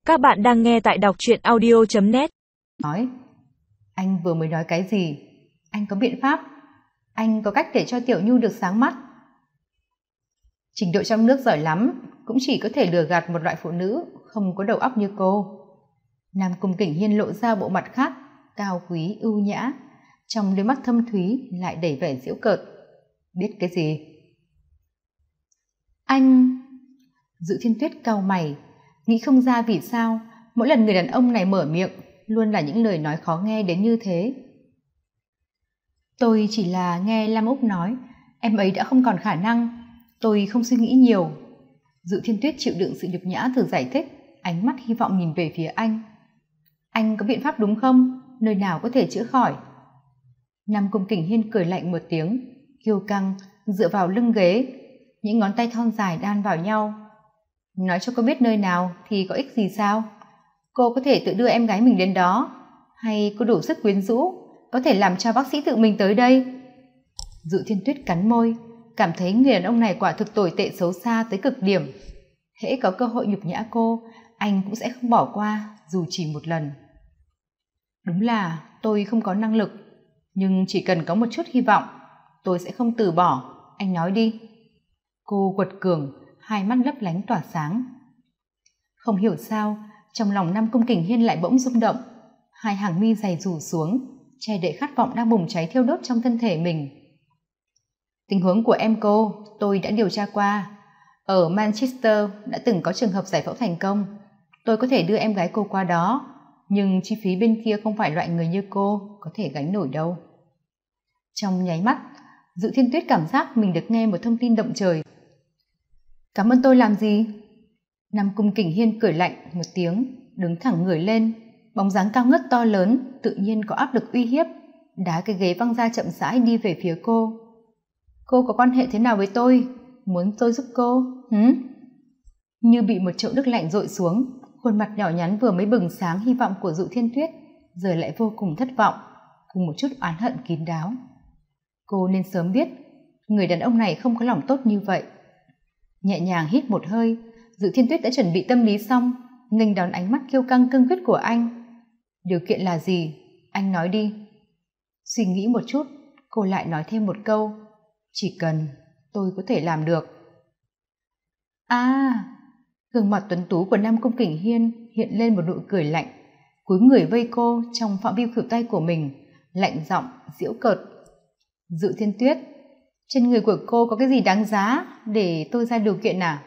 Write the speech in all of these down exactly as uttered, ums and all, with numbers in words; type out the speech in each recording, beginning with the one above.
Các bạn đang nghe tại đọc truyện audio chấm net. Nói, anh vừa mới nói cái gì? Anh có biện pháp? Anh có cách để cho Tiểu Nhu được sáng mắt? Trình độ trong nước giỏi lắm, cũng chỉ có thể lừa gạt một loại phụ nữ không có đầu óc như cô. Nam Cung Kình Hiên lộ ra bộ mặt khác, cao quý ưu nhã, trong đôi mắt thâm thúy lại đầy vẻ giễu cợt. Biết cái gì? Anh... Dự Thiên Tuyết cau mày, nghĩ không ra vì sao mỗi lần người đàn ông này mở miệng luôn là những lời nói khó nghe đến như thế. Tôi chỉ là nghe Lam Úc nói em ấy đã không còn khả năng, tôi không suy nghĩ nhiều. Dự Thiên Tuyết chịu đựng sự nhục nhã thử giải thích, ánh mắt hy vọng nhìn về phía anh. Anh có biện pháp đúng không? Nơi nào có thể chữa khỏi? Nam Cung Kình Hiên cười lạnh một tiếng, kiêu căng dựa vào lưng ghế, những ngón tay thon dài đan vào nhau. Nói cho cô biết nơi nào thì có ích gì sao? Cô có thể tự đưa em gái mình đến đó, hay cô đủ sức quyến rũ có thể làm cho bác sĩ tự mình tới đây? Dự Thiên Tuyết cắn môi, cảm thấy người đàn ông này quả thực tồi tệ xấu xa tới cực điểm. Hễ có cơ hội nhục nhã cô, anh cũng sẽ không bỏ qua dù chỉ một lần. Đúng là tôi không có năng lực, nhưng chỉ cần có một chút hy vọng, tôi sẽ không từ bỏ. Anh nói đi. Cô quật cường, hai mắt lấp lánh tỏa sáng. Không hiểu sao trong lòng Nam Cung Kình Hiên lại bỗng rung động, hai hàng mi dày rủ xuống, che đậy khát vọng đang bùng cháy thiêu đốt trong thân thể mình. Tình huống của em cô tôi đã điều tra qua, ở Manchester đã từng có trường hợp giải phẫu thành công. Tôi có thể đưa em gái cô qua đó, nhưng chi phí bên kia không phải loại người như cô có thể gánh nổi đâu. Trong nháy mắt, Dự Thiên Tuyết cảm giác mình được nghe một thông tin động trời. Cảm ơn tôi làm gì? Nam Cung Kình Hiên cười lạnh một tiếng, đứng thẳng người lên, bóng dáng cao ngất to lớn tự nhiên có áp lực uy hiếp, đá cái ghế văng ra chậm rãi đi về phía cô. Cô có quan hệ thế nào với tôi? Muốn tôi giúp cô? Hứ? Như bị một chậu nước lạnh dội xuống, khuôn mặt nhỏ nhắn vừa mới bừng sáng hy vọng của Dự Thiên Tuyết giờ lại vô cùng thất vọng, cùng một chút oán hận kín đáo. Cô nên sớm biết người đàn ông này không có lòng tốt như vậy. Nhẹ nhàng hít một hơi, Dự Thiên Tuyết đã chuẩn bị tâm lý xong, nghênh đón ánh mắt kiêu căng cương quyết của anh. Điều kiện là gì? Anh nói đi. Suy nghĩ một chút, cô lại nói thêm một câu. Chỉ cần tôi có thể làm được. À, gương mặt tuấn tú của Nam Cung Kình Hiên hiện lên một nụ cười lạnh, cúi người vây cô trong phạm vi khuỷu tay của mình, lạnh giọng giễu cợt. Dự Thiên Tuyết, trên người của cô có cái gì đáng giá để tôi ra điều kiện à?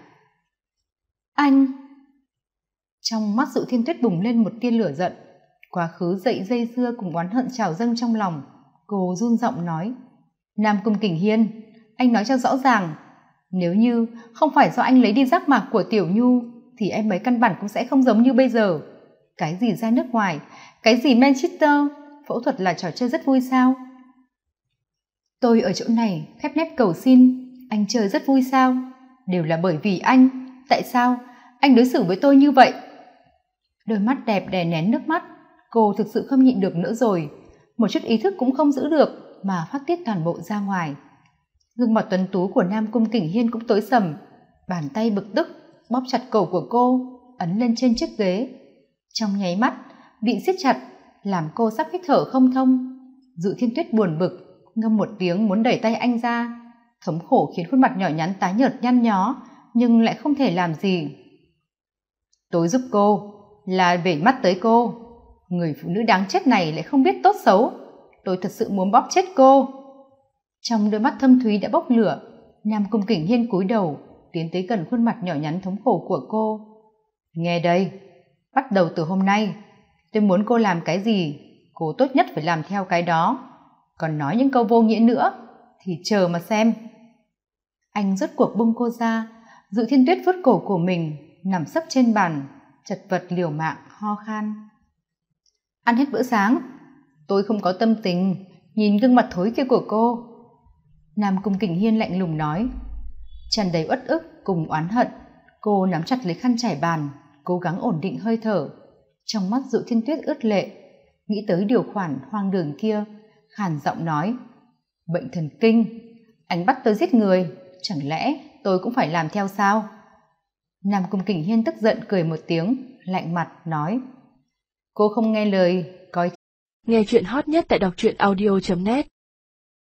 Anh! Trong mắt Dự Thiên Tuyết bùng lên một tia lửa giận, quá khứ dậy dây dưa cùng oán hận trào dâng trong lòng. Cô run giọng nói, Nam Cung Kình Hiên, anh nói cho rõ ràng, nếu như không phải do anh lấy đi giác mạc của Tiểu Nhu thì em ấy căn bản cũng sẽ không giống như bây giờ. Cái gì ra nước ngoài, cái gì Manchester, phẫu thuật là trò chơi rất vui sao? Tôi ở chỗ này khép nép cầu xin, anh chơi rất vui sao? Đều là bởi vì anh. Tại sao anh đối xử với tôi như vậy? Đôi mắt đẹp đè nén nước mắt, cô thực sự không nhịn được nữa rồi, một chút ý thức cũng không giữ được mà phát tiết toàn bộ ra ngoài. Gương mặt tuấn tú của Nam Cung Kình Hiên cũng tối sầm, bàn tay bực tức bóp chặt cổ của cô, ấn lên trên chiếc ghế. Trong nháy mắt bị siết chặt, làm cô sắp hít thở không thông. Dự Thiên Tuyết buồn bực ngâm một tiếng muốn đẩy tay anh ra, thống khổ khiến khuôn mặt nhỏ nhắn tái nhợt nhăn nhó, nhưng lại không thể làm gì. Tôi giúp cô là để mắt tới cô, người phụ nữ đáng chết này lại không biết tốt xấu, tôi thật sự muốn bóp chết cô. Trong đôi mắt thâm thúy đã bốc lửa, Nam Cung Kình Hiên cúi đầu tiến tới gần khuôn mặt nhỏ nhắn thống khổ của cô. Nghe đây, bắt đầu từ hôm nay tôi muốn cô làm cái gì, cô tốt nhất phải làm theo cái đó, còn nói những câu vô nghĩa nữa thì chờ mà xem. Anh rốt cuộc buông cô ra. Dự Thiên Tuyết vuốt cổ của mình, nằm sấp trên bàn, chật vật liều mạng ho khan. Ăn hết bữa sáng, tôi không có tâm tình nhìn gương mặt thối kia của cô. Nam Cung Kình Hiên lạnh lùng nói, tràn đầy uất ức cùng oán hận. Cô nắm chặt lấy khăn trải bàn, cố gắng ổn định hơi thở. Trong mắt Dự Thiên Tuyết ướt lệ, nghĩ tới điều khoản hoang đường kia, khàn giọng nói, bệnh thần kinh, anh bắt tôi giết người, chẳng lẽ tôi cũng phải làm theo sao? Nam Cung Kình Hiên tức giận cười một tiếng, lạnh mặt nói: Cô không nghe lời, coi. Nghe chuyện hot nhất tại đọc truyện audio chấm net.